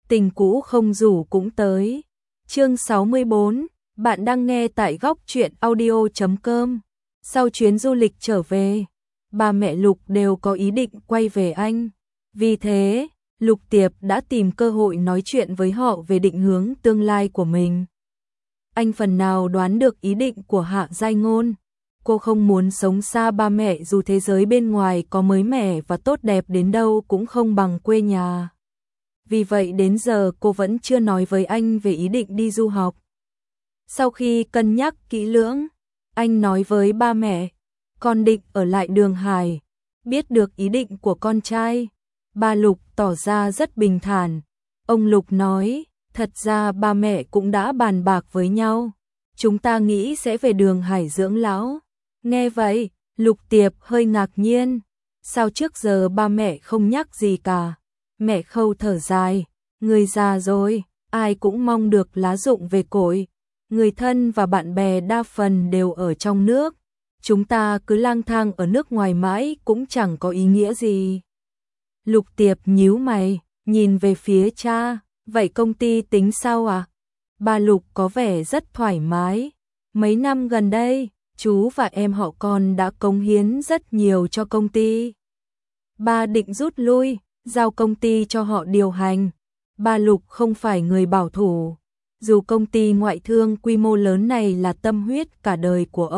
tình cũ không rủ cũng tới. Chương 64, bạn đang nghe tại góc truyện audio.com. Sau chuyến du lịch trở về, ba mẹ Lục đều có ý định quay về Anh. Vì thế, Lục Tiệp đã tìm cơ hội nói chuyện với họ về định hướng tương lai của mình. Anh phần nào đoán được ý định của Hạ Giai Ngôn. Cô không muốn sống xa ba mẹ dù thế giới bên ngoài có mới mẻ và tốt đẹp đến đâu cũng không bằng quê nhà. Vì vậy đến giờ cô vẫn chưa nói với anh về ý định đi du học. Sau khi cân nhắc kỹ lưỡng, anh nói với ba mẹ, con định ở lại Đường Hải. Biết được ý định của con trai, ba Lục tỏ ra rất bình thản. Ông Lục nói, thật ra ba mẹ cũng đã bàn bạc với nhau. Chúng ta nghĩ sẽ về Đường Hải dưỡng lão. Nghe vậy, Lục Tiệp hơi ngạc nhiên. Sao trước giờ ba mẹ không nhắc gì cả? Mẹ Khâu thở dài, người già rồi, ai cũng mong được lá rụng về cội. Người thân và bạn bè đa phần đều ở trong nước. Chúng ta cứ lang thang ở nước ngoài mãi cũng chẳng có ý nghĩa gì. Lục Tiệp nhíu mày, nhìn về phía cha, vậy công ty tính sao à? Ba Lục có vẻ rất thoải mái. Mấy năm gần đây, chú và em họ con đã cống hiến rất nhiều cho công ty. Ba định rút lui, giao công ty cho họ điều hành. Ba Lục không phải người bảo thủ. Dù công ty ngoại thương quy mô lớn này là tâm huyết cả đời của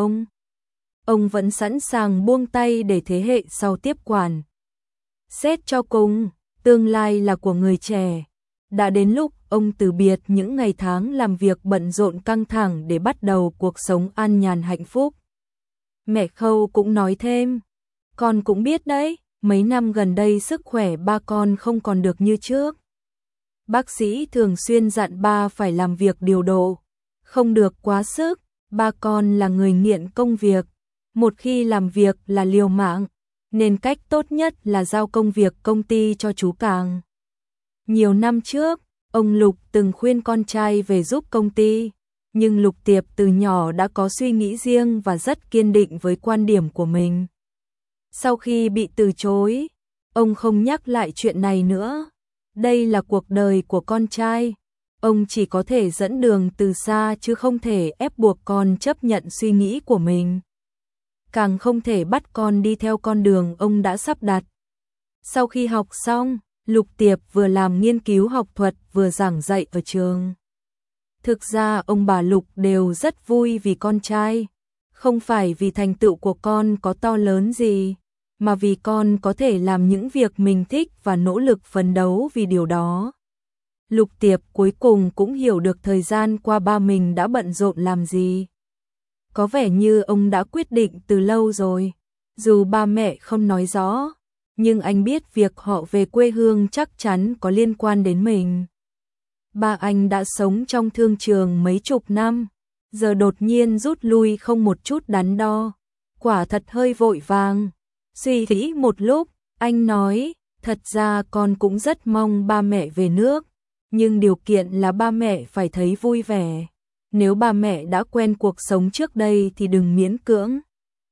ông vẫn sẵn sàng buông tay để thế hệ sau tiếp quản. Xét cho cùng, tương lai là của người trẻ. Đã đến lúc ông từ biệt những ngày tháng làm việc bận rộn căng thẳng để bắt đầu cuộc sống an nhàn hạnh phúc. Mẹ Khâu cũng nói thêm, con cũng biết đấy, mấy năm gần đây sức khỏe ba con không còn được như trước. Bác sĩ thường xuyên dặn ba phải làm việc điều độ, không được quá sức, ba con là người nghiện công việc. Một khi làm việc là liều mạng, nên cách tốt nhất là giao công việc công ty cho chú Càng. Nhiều năm trước, ông Lục từng khuyên con trai về giúp công ty, nhưng Lục Tiệp từ nhỏ đã có suy nghĩ riêng và rất kiên định với quan điểm của mình. Sau khi bị từ chối, ông không nhắc lại chuyện này nữa. Đây là cuộc đời của con trai, ông chỉ có thể dẫn đường từ xa chứ không thể ép buộc con chấp nhận suy nghĩ của mình. Càng không thể bắt con đi theo con đường ông đã sắp đặt. Sau khi học xong, Lục Tiệp vừa làm nghiên cứu học thuật vừa giảng dạy ở trường. Thực ra ông bà Lục đều rất vui vì con trai, không phải vì thành tựu của con có to lớn gì, mà vì con có thể làm những việc mình thích và nỗ lực phấn đấu vì điều đó. Lục Tiệp cuối cùng cũng hiểu được thời gian qua ba mình đã bận rộn làm gì. Có vẻ như ông đã quyết định từ lâu rồi, dù ba mẹ không nói rõ, nhưng anh biết việc họ về quê hương chắc chắn có liên quan đến mình. Ba anh đã sống trong thương trường mấy chục năm, giờ đột nhiên rút lui không một chút đắn đo, quả thật hơi vội vàng. Suy nghĩ một lúc, anh nói, thật ra con cũng rất mong ba mẹ về nước, nhưng điều kiện là ba mẹ phải thấy vui vẻ. Nếu ba mẹ đã quen cuộc sống trước đây thì đừng miễn cưỡng.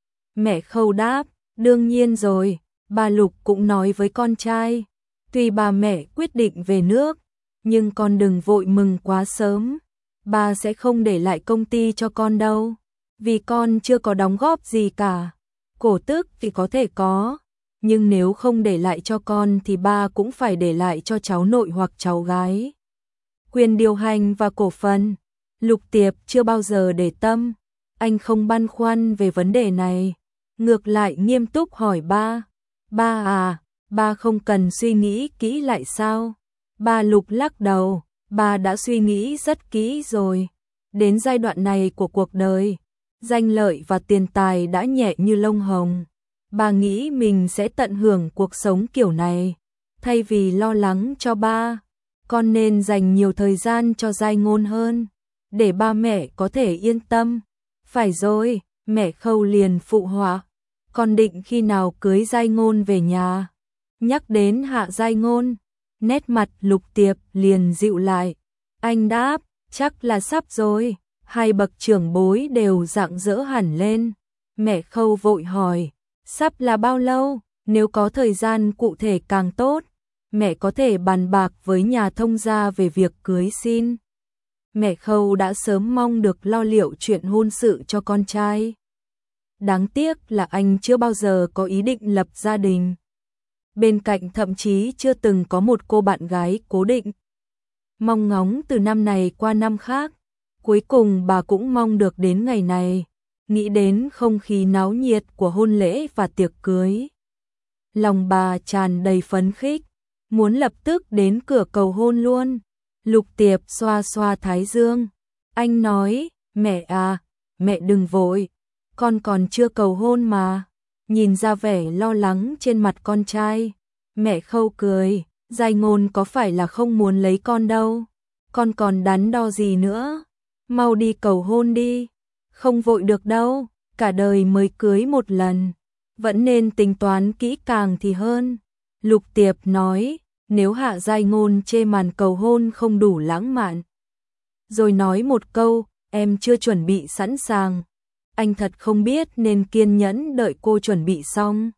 Mẹ Khâu đáp, đương nhiên rồi, ba Lục cũng nói với con trai, tuy ba mẹ quyết định về nước, nhưng con đừng vội mừng quá sớm. Ba sẽ không để lại công ty cho con đâu, vì con chưa có đóng góp gì cả. Cổ tức thì có thể có, nhưng nếu không để lại cho con thì ba cũng phải để lại cho cháu nội hoặc cháu gái. Quyền điều hành và cổ phần, Lục Tiệp chưa bao giờ để tâm, anh không băn khoăn về vấn đề này. Ngược lại nghiêm túc hỏi ba, ba à, ba không cần suy nghĩ kỹ lại sao? Ba Lục lắc đầu, ba đã suy nghĩ rất kỹ rồi. Đến giai đoạn này của cuộc đời, danh lợi và tiền tài đã nhẹ như lông hồng. Ba nghĩ mình sẽ tận hưởng cuộc sống kiểu này. Thay vì lo lắng cho ba, con nên dành nhiều thời gian cho Giai Ngôn hơn, để ba mẹ có thể yên tâm. Phải rồi, mẹ Khâu liền phụ họa. Con định khi nào cưới Giai Ngôn về nhà? Nhắc đến Hạ Giai Ngôn, nét mặt Lục Tiệp liền dịu lại. Anh đáp, chắc là sắp rồi. Hai bậc trưởng bối đều rạng rỡ hẳn lên. Mẹ Khâu vội hỏi, sắp là bao lâu? Nếu có thời gian cụ thể càng tốt. mẹ có thể bàn bạc với nhà thông gia về việc cưới xin. Mẹ Khâu đã sớm mong được lo liệu chuyện hôn sự cho con trai. Đáng tiếc là anh chưa bao giờ có ý định lập gia đình. Bên cạnh thậm chí chưa từng có một cô bạn gái cố định. Mong ngóng từ năm này qua năm khác, cuối cùng bà cũng mong được đến ngày này, nghĩ đến không khí náo nhiệt của hôn lễ và tiệc cưới. Lòng bà tràn đầy phấn khích, muốn lập tức đến cửa cầu hôn luôn. Lục Tiệp xoa xoa thái dương, anh nói, mẹ à, mẹ đừng vội, con còn chưa cầu hôn mà. Nhìn ra vẻ lo lắng trên mặt con trai, mẹ Khâu cười, Giai Ngôn có phải là không muốn lấy con đâu, con còn đắn đo gì nữa, mau đi cầu hôn đi, không vội được đâu, cả đời mới cưới một lần, vẫn nên tính toán kỹ càng thì hơn. Lục Tiệp nói, nếu Hạ Giai Ngôn chê màn cầu hôn không đủ lãng mạn, rồi nói một câu, em chưa chuẩn bị sẵn sàng, anh thật không biết nên kiên nhẫn đợi cô chuẩn bị xong,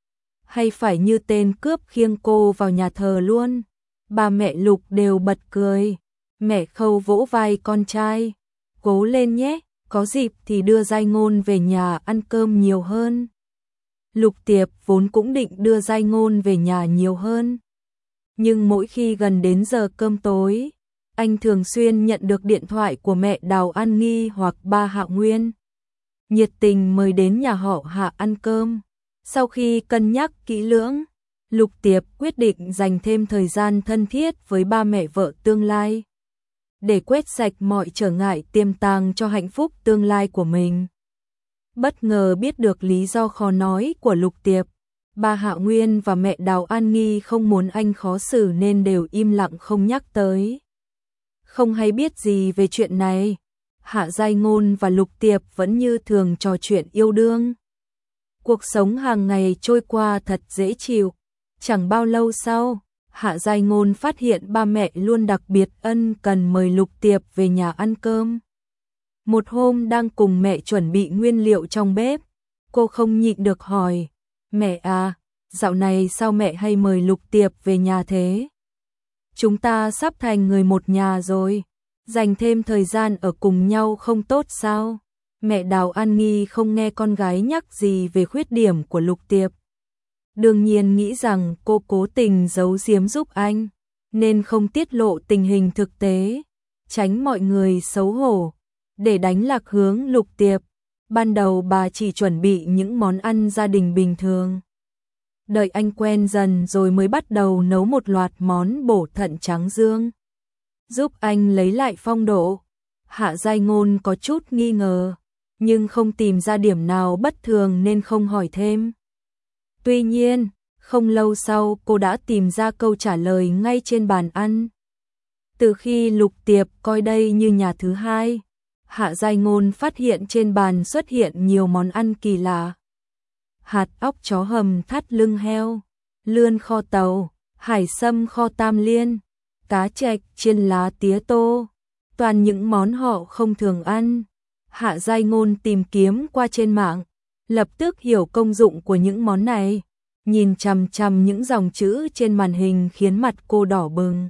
hay phải như tên cướp khiêng cô vào nhà thờ luôn. Ba mẹ Lục đều bật cười. Mẹ Khâu vỗ vai con trai, cố lên nhé, có dịp thì đưa Giai Ngôn về nhà ăn cơm nhiều hơn. Lục Tiệp vốn cũng định đưa Giai Ngôn về nhà nhiều hơn, nhưng mỗi khi gần đến giờ cơm tối, anh thường xuyên nhận được điện thoại của mẹ Đào An Nghi hoặc ba Hạ Nguyên, nhiệt tình mời đến nhà họ Hạ ăn cơm. Sau khi cân nhắc kỹ lưỡng, Lục Tiệp quyết định dành thêm thời gian thân thiết với ba mẹ vợ tương lai, để quét sạch mọi trở ngại tiềm tàng cho hạnh phúc tương lai của mình. Bất ngờ biết được lý do khó nói của Lục Tiệp, ba Hạ Nguyên và mẹ Đào An Nghi không muốn anh khó xử nên đều im lặng không nhắc tới. Không hay biết gì về chuyện này, Hạ Giai Ngôn và Lục Tiệp vẫn như thường trò chuyện yêu đương. Cuộc sống hàng ngày trôi qua thật dễ chịu. Chẳng bao lâu sau, Hạ Giai Ngôn phát hiện ba mẹ luôn đặc biệt ân cần mời Lục Tiệp về nhà ăn cơm. Một hôm đang cùng mẹ chuẩn bị nguyên liệu trong bếp, cô không nhịn được hỏi, mẹ à, dạo này sao mẹ hay mời Lục Tiệp về nhà thế? Chúng ta sắp thành người một nhà rồi, dành thêm thời gian ở cùng nhau không tốt sao? Mẹ Đào An Nghi không nghe con gái nhắc gì về khuyết điểm của Lục Tiệp. Đương nhiên nghĩ rằng cô cố tình giấu giếm giúp anh, nên không tiết lộ tình hình thực tế, tránh mọi người xấu hổ. Để đánh lạc hướng Lục Tiệp, ban đầu bà chỉ chuẩn bị những món ăn gia đình bình thường. Đợi anh quen dần rồi mới bắt đầu nấu một loạt món bổ thận trắng dương, giúp anh lấy lại phong độ. Hạ Giai Ngôn có chút nghi ngờ, nhưng không tìm ra điểm nào bất thường nên không hỏi thêm. Tuy nhiên, không lâu sau cô đã tìm ra câu trả lời ngay trên bàn ăn. Từ khi Lục Tiệp coi đây như nhà thứ hai, Hạ Giai Ngôn phát hiện trên bàn xuất hiện nhiều món ăn kỳ lạ. Hạt óc chó hầm thắt lưng heo, lươn kho tàu, hải sâm kho tam liên, cá trạch chiên lá tía tô, toàn những món họ không thường ăn. Hạ Giai Ngôn tìm kiếm qua trên mạng, lập tức hiểu công dụng của những món này, nhìn chằm chằm những dòng chữ trên màn hình khiến mặt cô đỏ bừng.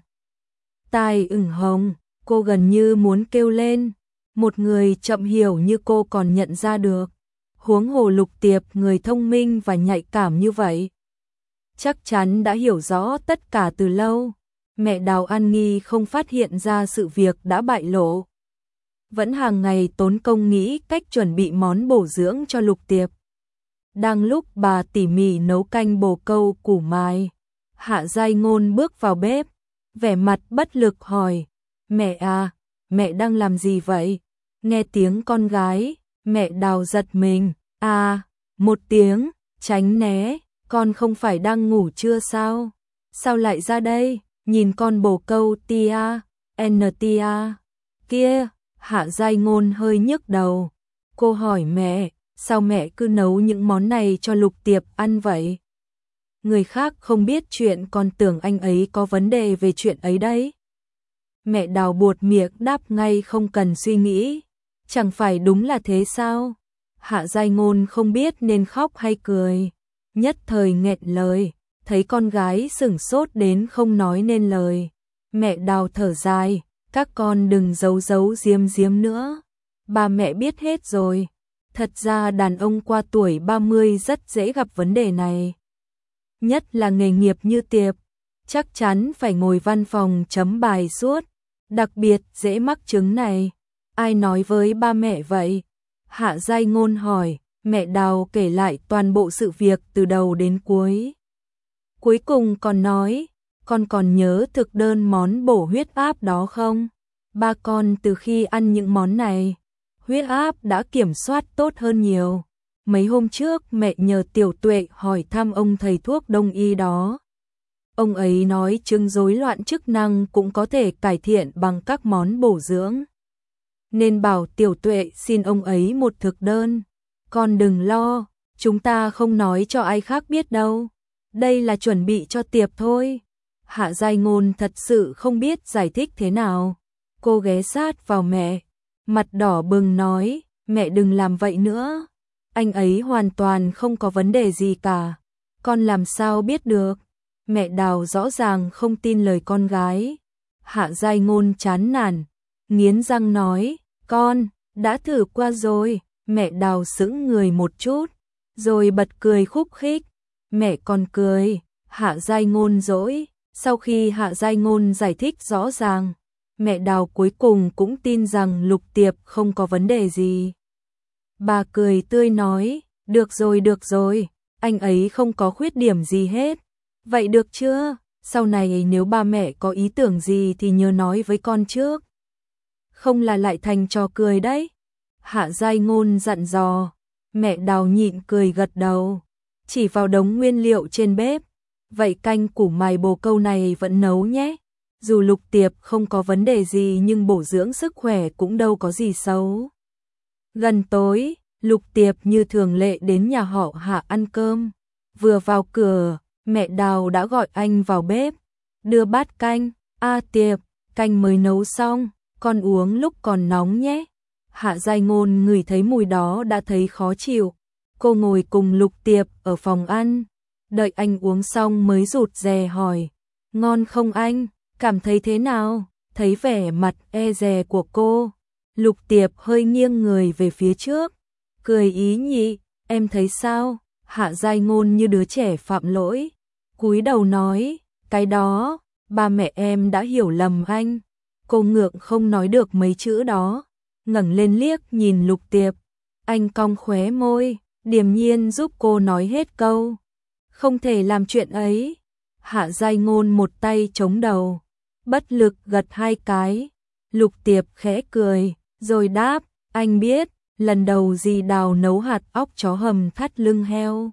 Tai ửng hồng, cô gần như muốn kêu lên, một người chậm hiểu như cô còn nhận ra được, huống hồ Lục Tiệp người thông minh và nhạy cảm như vậy. Chắc chắn đã hiểu rõ tất cả từ lâu, mẹ Đào An Nghi không phát hiện ra sự việc đã bại lộ. Vẫn hàng ngày tốn công nghĩ cách chuẩn bị món bổ dưỡng cho Lục Tiệp. Đang lúc bà tỉ mỉ nấu canh bồ câu củ mài, Hạ Giai Ngôn bước vào bếp, vẻ mặt bất lực hỏi, mẹ à, mẹ đang làm gì vậy? Nghe tiếng con gái, mẹ Đào giật mình, à, một tiếng, tránh né, con không phải đang ngủ trưa sao? Sao lại ra đây? Nhìn con bồ câu tia, tia, kia. Hạ Giai Ngôn hơi nhức đầu. Cô hỏi mẹ, sao mẹ cứ nấu những món này cho Lục Tiệp ăn vậy? Người khác không biết chuyện còn tưởng anh ấy có vấn đề về chuyện ấy đấy. Mẹ Đào buột miệng đáp ngay không cần suy nghĩ. Chẳng phải đúng là thế sao? Hạ Giai Ngôn không biết nên khóc hay cười, nhất thời nghẹn lời. thấy con gái sửng sốt đến không nói nên lời. Mẹ Đào thở dài, các con đừng giấu giấu giếm giếm nữa. Ba mẹ biết hết rồi. Thật ra đàn ông qua tuổi 30 rất dễ gặp vấn đề này. Nhất là nghề nghiệp như Tiệp, chắc chắn phải ngồi văn phòng chấm bài suốt, đặc biệt dễ mắc chứng này. Ai nói với ba mẹ vậy? Hạ Giai Ngôn hỏi. Mẹ Đào kể lại toàn bộ sự việc từ đầu đến cuối. Cuối cùng còn nói, con còn nhớ thực đơn món bổ huyết áp đó không? Ba con từ khi ăn những món này, huyết áp đã kiểm soát tốt hơn nhiều. Mấy hôm trước mẹ nhờ Tiểu Tuệ hỏi thăm ông thầy thuốc đông y đó. Ông ấy nói chứng rối loạn chức năng cũng có thể cải thiện bằng các món bổ dưỡng. Nên bảo Tiểu Tuệ xin ông ấy một thực đơn. Con đừng lo, chúng ta không nói cho ai khác biết đâu. Đây là chuẩn bị cho Tiệp thôi. Hạ Giai Ngôn thật sự không biết giải thích thế nào. Cô ghé sát vào mẹ, mặt đỏ bừng nói, mẹ đừng làm vậy nữa. Anh ấy hoàn toàn không có vấn đề gì cả. Con làm sao biết được? Mẹ Đào rõ ràng không tin lời con gái. Hạ Giai Ngôn chán nản, nghiến răng nói, con đã thử qua rồi. Mẹ Đào sững người một chút, rồi bật cười khúc khích. Mẹ còn cười. Hạ Giai Ngôn dỗi. Sau khi Hạ Giai Ngôn giải thích rõ ràng, mẹ Đào cuối cùng cũng tin rằng Lục Tiệp không có vấn đề gì. Bà cười tươi nói, được rồi, anh ấy không có khuyết điểm gì hết. Vậy được chưa? Sau này nếu ba mẹ có ý tưởng gì thì nhớ nói với con trước. Không là lại thành trò cười đấy. Hạ Giai Ngôn dặn dò. Mẹ Đào nhịn cười gật đầu, chỉ vào đống nguyên liệu trên bếp. Vậy canh củ mài bồ câu này vẫn nấu nhé. Dù Lục Tiệp không có vấn đề gì nhưng bổ dưỡng sức khỏe cũng đâu có gì xấu. Gần tối, Lục Tiệp như thường lệ đến nhà họ Hạ ăn cơm. Vừa vào cửa, mẹ Đào đã gọi anh vào bếp, đưa bát canh. Tiệp, canh mới nấu xong, con uống lúc còn nóng nhé. Hạ Giai Ngôn ngửi thấy mùi đó đã thấy khó chịu. Cô ngồi cùng Lục Tiệp ở phòng ăn, đợi anh uống xong mới rụt rè hỏi, ngon không anh, cảm thấy thế nào? Thấy vẻ mặt e dè của cô, Lục Tiệp hơi nghiêng người về phía trước, cười ý nhị, em thấy sao? Hạ Giai Ngôn như đứa trẻ phạm lỗi, cúi đầu nói, cái đó, ba mẹ em đã hiểu lầm anh. Cô ngượng không nói được mấy chữ đó, ngẩng lên liếc nhìn Lục Tiệp. Anh cong khóe môi, điềm nhiên giúp cô nói hết câu. Không thể làm chuyện ấy. Hạ Giai Ngôn một tay chống đầu, bất lực gật hai cái. Lục Tiệp khẽ cười, rồi đáp, anh biết, lần đầu dì Đào nấu hạt óc chó hầm thắt lưng heo.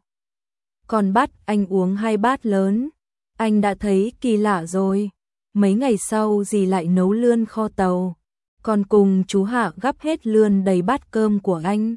Còn bắt anh uống 2 bát lớn, anh đã thấy kỳ lạ rồi. Mấy ngày sau dì lại nấu lươn kho tàu, còn cùng chú Hạ gắp hết lươn đầy bát cơm của anh.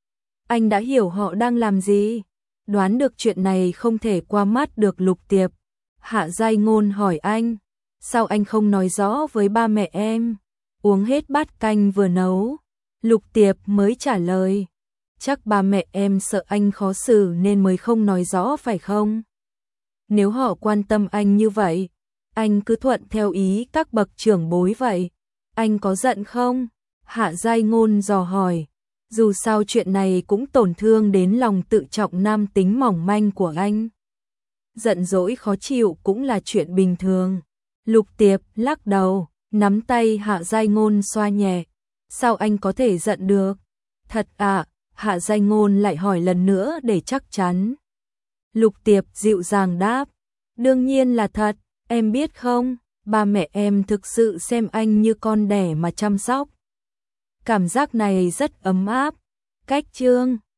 Anh đã hiểu họ đang làm gì, đoán được chuyện này không thể qua mắt được Lục Tiệp. Hạ Giai Ngôn hỏi anh, sao anh không nói rõ với ba mẹ em? Uống hết bát canh vừa nấu, Lục Tiệp mới trả lời, chắc ba mẹ em sợ anh khó xử nên mới không nói rõ phải không? Nếu họ quan tâm anh như vậy, anh cứ thuận theo ý các bậc trưởng bối vậy. Anh có giận không? Hạ Giai Ngôn dò hỏi. Dù sao chuyện này cũng tổn thương đến lòng tự trọng nam tính mỏng manh của anh. Giận dỗi khó chịu cũng là chuyện bình thường. Lục Tiệp lắc đầu, nắm tay Hạ Giai Ngôn xoa nhẹ. Sao anh có thể giận được? Thật à? Hạ Giai Ngôn lại hỏi lần nữa để chắc chắn. Lục Tiệp dịu dàng đáp. Đương nhiên là thật, em biết không, ba mẹ em thực sự xem anh như con đẻ mà chăm sóc. Cảm giác này rất ấm áp. Cách chương